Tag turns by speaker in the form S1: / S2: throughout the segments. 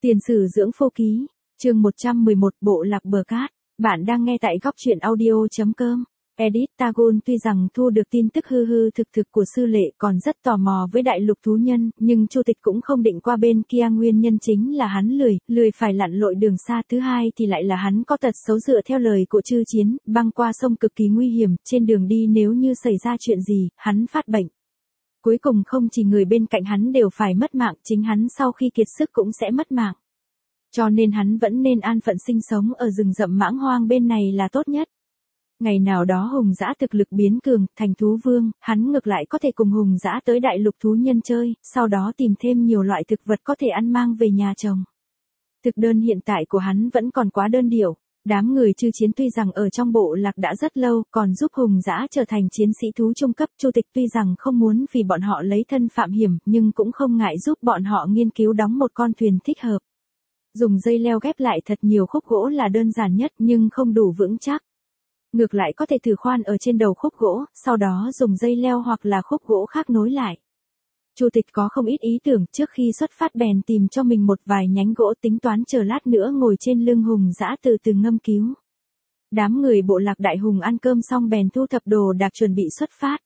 S1: Tiền sử dưỡng phô ký, chương 111 Bộ lạc bờ cát. Bạn đang nghe tại góc truyện audio.com. Edit Tagon tuy rằng thu được tin tức hư hư thực thực của sư lệ còn rất tò mò với đại lục thú nhân, nhưng Chu Tịch cũng không định qua bên kia, nguyên nhân chính là hắn lười phải lặn lội đường xa, thứ hai thì lại là hắn có tật xấu dựa theo lời của Chư Chiến, băng qua sông cực kỳ nguy hiểm, trên đường đi nếu như xảy ra chuyện gì, hắn phát bệnh. Cuối cùng không chỉ người bên cạnh hắn đều phải mất mạng, chính hắn sau khi kiệt sức cũng sẽ mất mạng. Cho nên hắn vẫn nên an phận sinh sống ở rừng rậm mãng hoang bên này là tốt nhất. Ngày nào đó hùng dã thực lực biến cường, thành thú vương, hắn ngược lại có thể cùng hùng dã tới đại lục thú nhân chơi, sau đó tìm thêm nhiều loại thực vật có thể ăn mang về nhà trồng. Thực đơn hiện tại của hắn vẫn còn quá đơn điệu. Đám người Chư Chiến tuy rằng ở trong bộ lạc đã rất lâu, còn giúp hùng dã trở thành chiến sĩ thú trung cấp. Chu Tịch tuy rằng không muốn vì bọn họ lấy thân phạm hiểm, nhưng cũng không ngại giúp bọn họ nghiên cứu đóng một con thuyền thích hợp. Dùng dây leo ghép lại thật nhiều khúc gỗ là đơn giản nhất, nhưng không đủ vững chắc. Ngược lại có thể thử khoan ở trên đầu khúc gỗ, sau đó dùng dây leo hoặc là khúc gỗ khác nối lại. Chu Tịch có không ít ý tưởng, trước khi xuất phát bèn tìm cho mình một vài nhánh gỗ, tính toán chờ lát nữa ngồi trên lưng hùng dã từ từ ngâm cứu. Đám người bộ lạc đại hùng ăn cơm xong bèn thu thập đồ đạc chuẩn bị xuất phát.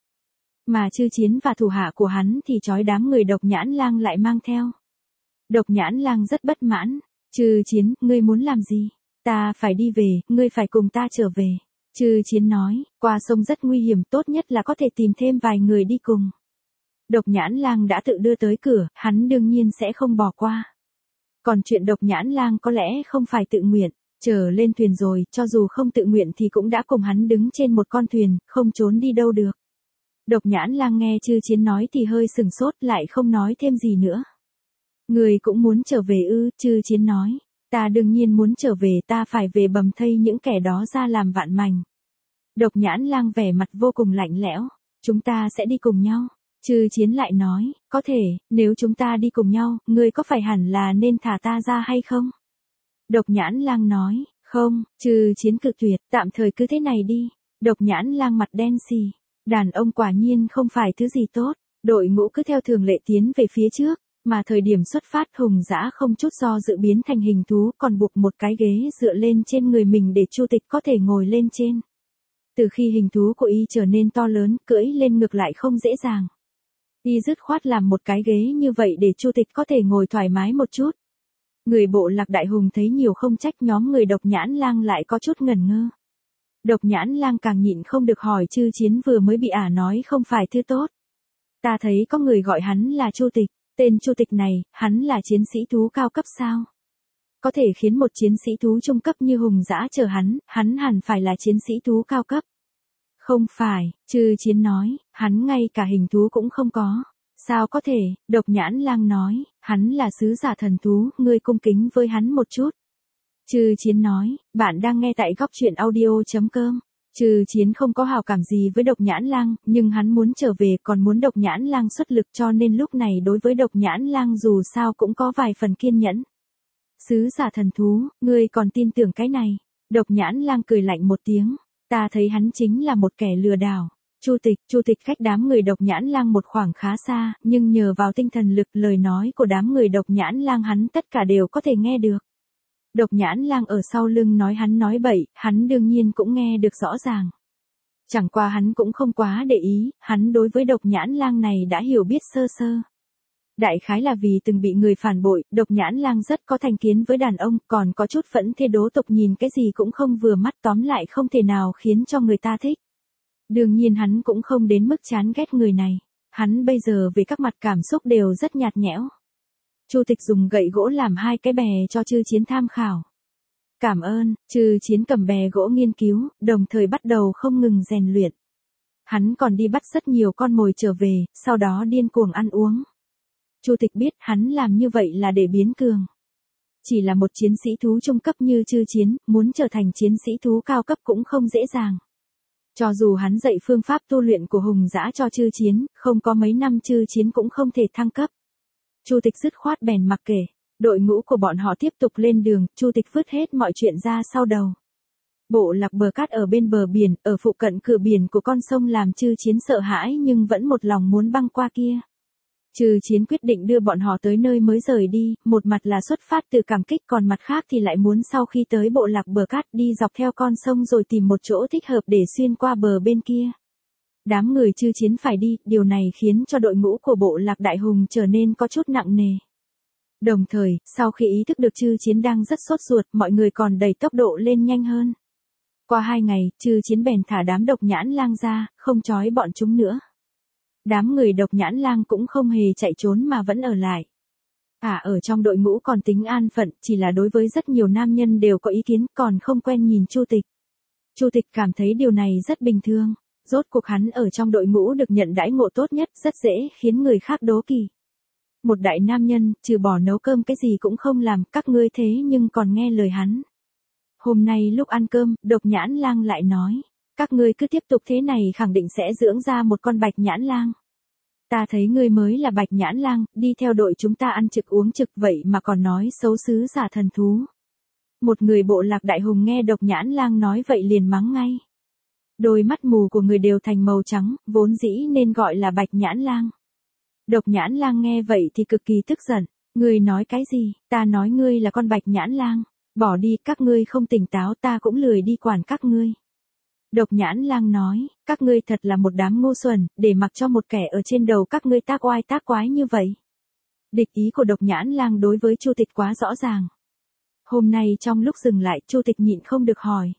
S1: Mà Chư Chiến và thủ hạ của hắn thì trói đám người Độc Nhãn Lang lại mang theo. Độc Nhãn Lang rất bất mãn. Chư Chiến, ngươi muốn làm gì? Ta phải đi về, ngươi phải cùng ta trở về. Chư Chiến nói, qua sông rất nguy hiểm, tốt nhất là có thể tìm thêm vài người đi cùng. Độc Nhãn Lang đã tự đưa tới cửa, hắn đương nhiên sẽ không bỏ qua. Còn chuyện Độc Nhãn Lang có lẽ không phải tự nguyện, trở lên thuyền rồi, cho dù không tự nguyện thì cũng đã cùng hắn đứng trên một con thuyền, không trốn đi đâu được. Độc Nhãn Lang nghe Chư Chiến nói thì hơi sừng sốt, lại không nói thêm gì nữa. Người cũng muốn trở về ư? Chư Chiến nói, ta đương nhiên muốn trở về, ta phải về bầm thây những kẻ đó ra làm vạn mành. Độc Nhãn Lang vẻ mặt vô cùng lạnh lẽo, chúng ta sẽ đi cùng nhau. Chư Chiến lại nói, có thể, nếu chúng ta đi cùng nhau, ngươi có phải hẳn là nên thả ta ra hay không? Độc Nhãn Lang nói, không. Chư Chiến cự tuyệt, tạm thời cứ thế này đi. Độc Nhãn Lang mặt đen xì, đàn ông quả nhiên không phải thứ gì tốt. Đội ngũ cứ theo thường lệ tiến về phía trước, mà thời điểm xuất phát hùng dã không chút do dự biến thành hình thú, còn buộc một cái ghế dựa lên trên người mình để Chu Tịch có thể ngồi lên trên. Từ khi hình thú của y trở nên to lớn, cưỡi lên ngược lại không dễ dàng. Y dứt khoát làm một cái ghế như vậy để Chu Tịch có thể ngồi thoải mái một chút. Người bộ lạc đại hùng thấy nhiều không trách, nhóm người Độc Nhãn Lang lại có chút ngẩn ngơ. Độc Nhãn Lang càng nhịn không được hỏi Chư Chiến vừa mới bị ả nói không phải thứ tốt. Ta thấy có người gọi hắn là Chu Tịch, tên Chu Tịch này, hắn là chiến sĩ thú cao cấp sao? Có thể khiến một chiến sĩ thú trung cấp như hùng dã chờ hắn hẳn phải là chiến sĩ thú cao cấp. Không phải, Chư Chiến nói, hắn ngay cả hình thú cũng không có. Sao có thể? Độc Nhãn Lang nói, hắn là sứ giả thần thú, ngươi cung kính với hắn một chút. Chư Chiến nói, bạn đang nghe tại góc truyện audio.com. Chư Chiến không có hào cảm gì với Độc Nhãn Lang, nhưng hắn muốn trở về còn muốn Độc Nhãn Lang xuất lực, cho nên lúc này đối với Độc Nhãn Lang dù sao cũng có vài phần kiên nhẫn. Sứ giả thần thú, ngươi còn tin tưởng cái này? Độc Nhãn Lang cười lạnh một tiếng. Ta thấy hắn chính là một kẻ lừa đảo. Chu Tịch cách đám người Độc Nhãn Lang một khoảng khá xa, nhưng nhờ vào tinh thần lực lời nói của đám người Độc Nhãn Lang hắn tất cả đều có thể nghe được. Độc Nhãn Lang ở sau lưng nói hắn nói bậy, hắn đương nhiên cũng nghe được rõ ràng. Chẳng qua hắn cũng không quá để ý, hắn đối với Độc Nhãn Lang này đã hiểu biết sơ sơ. Đại khái là vì từng bị người phản bội, Độc Nhãn Lang rất có thành kiến với đàn ông, còn có chút phẫn thê đố tục, nhìn cái gì cũng không vừa mắt, tóm lại không thể nào khiến cho người ta thích. Đương nhiên hắn cũng không đến mức chán ghét người này. Hắn bây giờ về các mặt cảm xúc đều rất nhạt nhẽo. Chu Tịch dùng gậy gỗ làm hai cái bè cho Chư Chiến tham khảo. Cảm ơn. Chư Chiến cầm bè gỗ nghiên cứu, đồng thời bắt đầu không ngừng rèn luyện. Hắn còn đi bắt rất nhiều con mồi trở về, sau đó điên cuồng ăn uống. Chu Tịch biết hắn làm như vậy là để biến cường. Chỉ là một chiến sĩ thú trung cấp như Chư Chiến, muốn trở thành chiến sĩ thú cao cấp cũng không dễ dàng. Cho dù hắn dạy phương pháp tu luyện của hùng dã cho Chư Chiến, không có mấy năm Chư Chiến cũng không thể thăng cấp. Chu Tịch dứt khoát bèn mặc kệ. Đội ngũ của bọn họ tiếp tục lên đường, Chu Tịch vứt hết mọi chuyện ra sau đầu. Bộ lạc bờ cát ở bên bờ biển, ở phụ cận cửa biển của con sông làm Chư Chiến sợ hãi nhưng vẫn một lòng muốn băng qua kia. Trừ Chiến quyết định đưa bọn họ tới nơi mới rời đi, một mặt là xuất phát từ cảm kích còn mặt khác thì lại muốn sau khi tới bộ lạc bờ cát đi dọc theo con sông rồi tìm một chỗ thích hợp để xuyên qua bờ bên kia. Đám người Trừ Chiến phải đi, điều này khiến cho đội ngũ của bộ lạc Đại Hùng trở nên có chút nặng nề. Đồng thời, sau khi ý thức được Trừ Chiến đang rất sốt ruột, mọi người còn đẩy tốc độ lên nhanh hơn. Qua 2 ngày, Trừ Chiến bèn thả đám độc nhãn lang ra, không trói bọn chúng nữa. Đám người độc nhãn lang cũng không hề chạy trốn mà vẫn ở lại. Ở trong đội ngũ còn tính an phận, chỉ là đối với rất nhiều nam nhân đều có ý kiến, còn không quen nhìn Chu Tịch. Chu Tịch cảm thấy điều này rất bình thường, rốt cuộc hắn ở trong đội ngũ được nhận đãi ngộ tốt nhất, rất dễ khiến người khác đố kỵ. Một đại nam nhân, trừ bỏ nấu cơm cái gì cũng không làm, các ngươi thế nhưng còn nghe lời hắn. Hôm nay lúc ăn cơm, độc nhãn lang lại nói, các ngươi cứ tiếp tục thế này khẳng định sẽ dưỡng ra một con bạch nhãn lang. Ta thấy ngươi mới là bạch nhãn lang, đi theo đội chúng ta ăn trực uống trực vậy mà còn nói xấu sứ giả thần thú. Một người bộ lạc Đại Hùng nghe độc nhãn lang nói vậy liền mắng ngay. Đôi mắt mù của người đều thành màu trắng, vốn dĩ nên gọi là bạch nhãn lang. Độc nhãn lang nghe vậy thì cực kỳ tức giận. Ngươi nói cái gì, ta nói ngươi là con bạch nhãn lang. Bỏ đi, các ngươi không tỉnh táo, ta cũng lười đi quản các ngươi. Độc nhãn lang nói, các ngươi thật là một đám ngu xuẩn, để mặc cho một kẻ ở trên đầu các ngươi tác oai tác quái như vậy. Địch ý của độc nhãn lang đối với Chu Tịch quá rõ ràng. Hôm nay trong lúc dừng lại, Chu Tịch nhịn không được hỏi.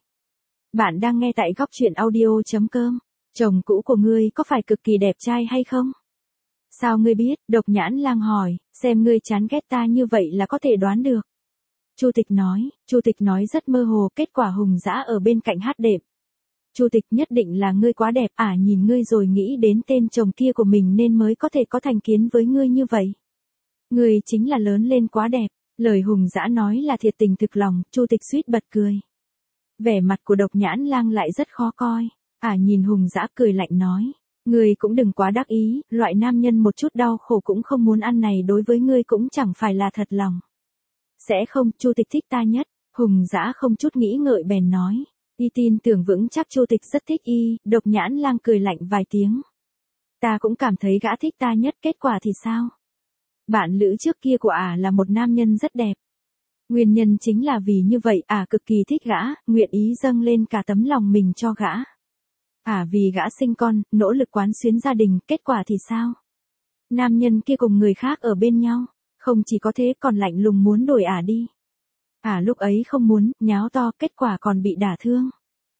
S1: Bạn đang nghe tại góc truyện audio.com. Chồng cũ của ngươi có phải cực kỳ đẹp trai hay không? Sao ngươi biết? Độc nhãn lang hỏi, xem ngươi chán ghét ta như vậy là có thể đoán được. Chu Tịch nói rất mơ hồ, kết quả Hùng Dã ở bên cạnh hát đệm. Chu Tịch, nhất định là ngươi quá đẹp, nhìn ngươi rồi nghĩ đến tên chồng kia của mình nên mới có thể có thành kiến với ngươi như vậy. Ngươi chính là lớn lên quá đẹp, lời Hùng Dã nói là thiệt tình thực lòng, Chu Tịch suýt bật cười. Vẻ mặt của độc nhãn lang lại rất khó coi, nhìn Hùng Dã cười lạnh nói, ngươi cũng đừng quá đắc ý, loại nam nhân một chút đau khổ cũng không muốn ăn này đối với ngươi cũng chẳng phải là thật lòng. Sẽ không, Chu Tịch thích ta nhất, Hùng Dã không chút nghĩ ngợi bèn nói. Y tin tưởng vững chắc Chu Tịch rất thích y, độc nhãn lang cười lạnh vài tiếng. Ta cũng cảm thấy gã thích ta nhất, kết quả thì sao? Bạn lữ trước kia của là một nam nhân rất đẹp. Nguyên nhân chính là vì như vậy, cực kỳ thích gã, nguyện ý dâng lên cả tấm lòng mình cho gã. Vì gã sinh con, nỗ lực quán xuyến gia đình, kết quả thì sao? Nam nhân kia cùng người khác ở bên nhau, không chỉ có thế còn lạnh lùng muốn đuổi đi. Lúc ấy không muốn, nháo to, kết quả còn bị đả thương.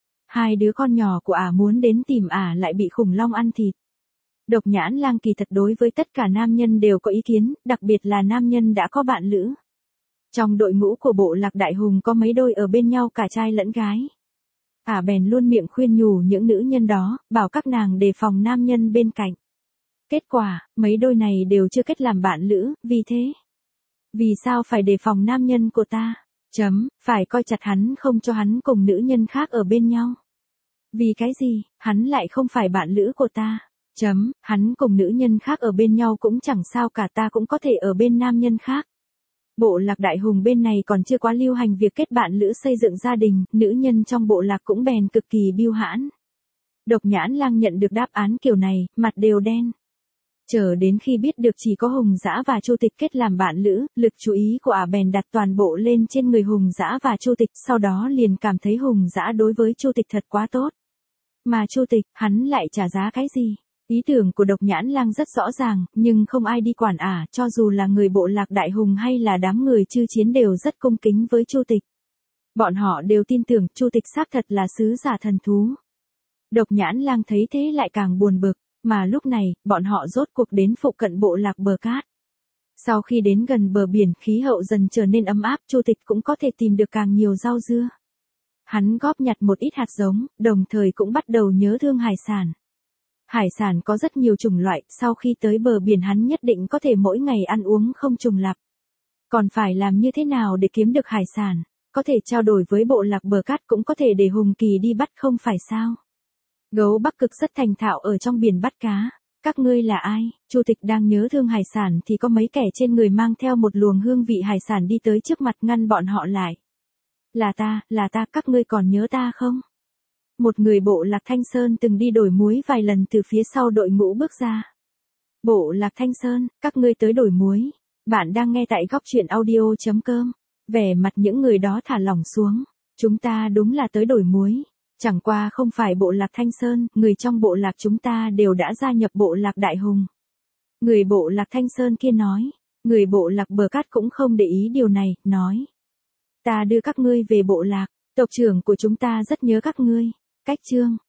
S1: 2 đứa con nhỏ của muốn đến tìm lại bị khủng long ăn thịt. Độc nhãn lang kỳ thật đối với tất cả nam nhân đều có ý kiến, đặc biệt là nam nhân đã có bạn lữ. Trong đội ngũ của bộ lạc Đại Hùng có mấy đôi ở bên nhau cả trai lẫn gái. Bèn luôn miệng khuyên nhủ những nữ nhân đó, bảo các nàng đề phòng nam nhân bên cạnh. Kết quả, mấy đôi này đều chưa kết làm bạn lữ, vì thế. Vì sao phải đề phòng nam nhân của ta? Phải coi chặt hắn không cho hắn cùng nữ nhân khác ở bên nhau. Vì cái gì, hắn lại không phải bạn lữ của ta? Hắn cùng nữ nhân khác ở bên nhau cũng chẳng sao cả, ta cũng có thể ở bên nam nhân khác. Bộ lạc Đại Hùng bên này còn chưa quá lưu hành việc kết bạn lữ xây dựng gia đình, nữ nhân trong bộ lạc cũng bèn cực kỳ biêu hãn. Độc nhãn lang nhận được đáp án kiểu này, mặt đều đen. Chờ đến khi biết được chỉ có Hùng Dã và Chu Tịch kết làm bạn lữ, lực chú ý của bèn đặt toàn bộ lên trên người Hùng Dã và Chu Tịch, sau đó liền cảm thấy Hùng Dã đối với Chu Tịch thật quá tốt. Mà Chu Tịch, hắn lại trả giá cái gì? Ý tưởng của độc nhãn lang rất rõ ràng, nhưng không ai đi quản cho dù là người bộ lạc Đại Hùng hay là đám người Trư Chiến đều rất cung kính với Chu Tịch. Bọn họ đều tin tưởng Chu Tịch xác thật là sứ giả thần thú. Độc nhãn lang thấy thế lại càng buồn bực. Mà lúc này, bọn họ rốt cuộc đến phụ cận bộ lạc bờ cát. Sau khi đến gần bờ biển, khí hậu dần trở nên ấm áp, Chu Tịch cũng có thể tìm được càng nhiều rau dưa. Hắn góp nhặt một ít hạt giống, đồng thời cũng bắt đầu nhớ thương hải sản. Hải sản có rất nhiều chủng loại, sau khi tới bờ biển hắn nhất định có thể mỗi ngày ăn uống không trùng lặp. Còn phải làm như thế nào để kiếm được hải sản? Có thể trao đổi với bộ lạc bờ cát, cũng có thể để Hùng Kỳ đi bắt không phải sao? Gấu Bắc Cực rất thành thạo ở trong biển bắt cá. Các ngươi là ai? Chu Tịch đang nhớ thương hải sản thì có mấy kẻ trên người mang theo một luồng hương vị hải sản đi tới trước mặt ngăn bọn họ lại. Là ta, các ngươi còn nhớ ta không? Một người bộ lạc Thanh Sơn từng đi đổi muối vài lần từ phía sau đội ngũ bước ra. Bộ lạc Thanh Sơn, các ngươi tới đổi muối. Bạn đang nghe tại góc chuyện audio.com. Vẻ mặt những người đó thả lỏng xuống. Chúng ta đúng là tới đổi muối. Chẳng qua không phải bộ lạc Thanh Sơn, người trong bộ lạc chúng ta đều đã gia nhập bộ lạc Đại Hùng. Người bộ lạc Thanh Sơn kia nói. Người bộ lạc Bờ Cát cũng không để ý điều này, nói. Ta đưa các ngươi về bộ lạc, tộc trưởng của chúng ta rất nhớ các ngươi. Cách chương.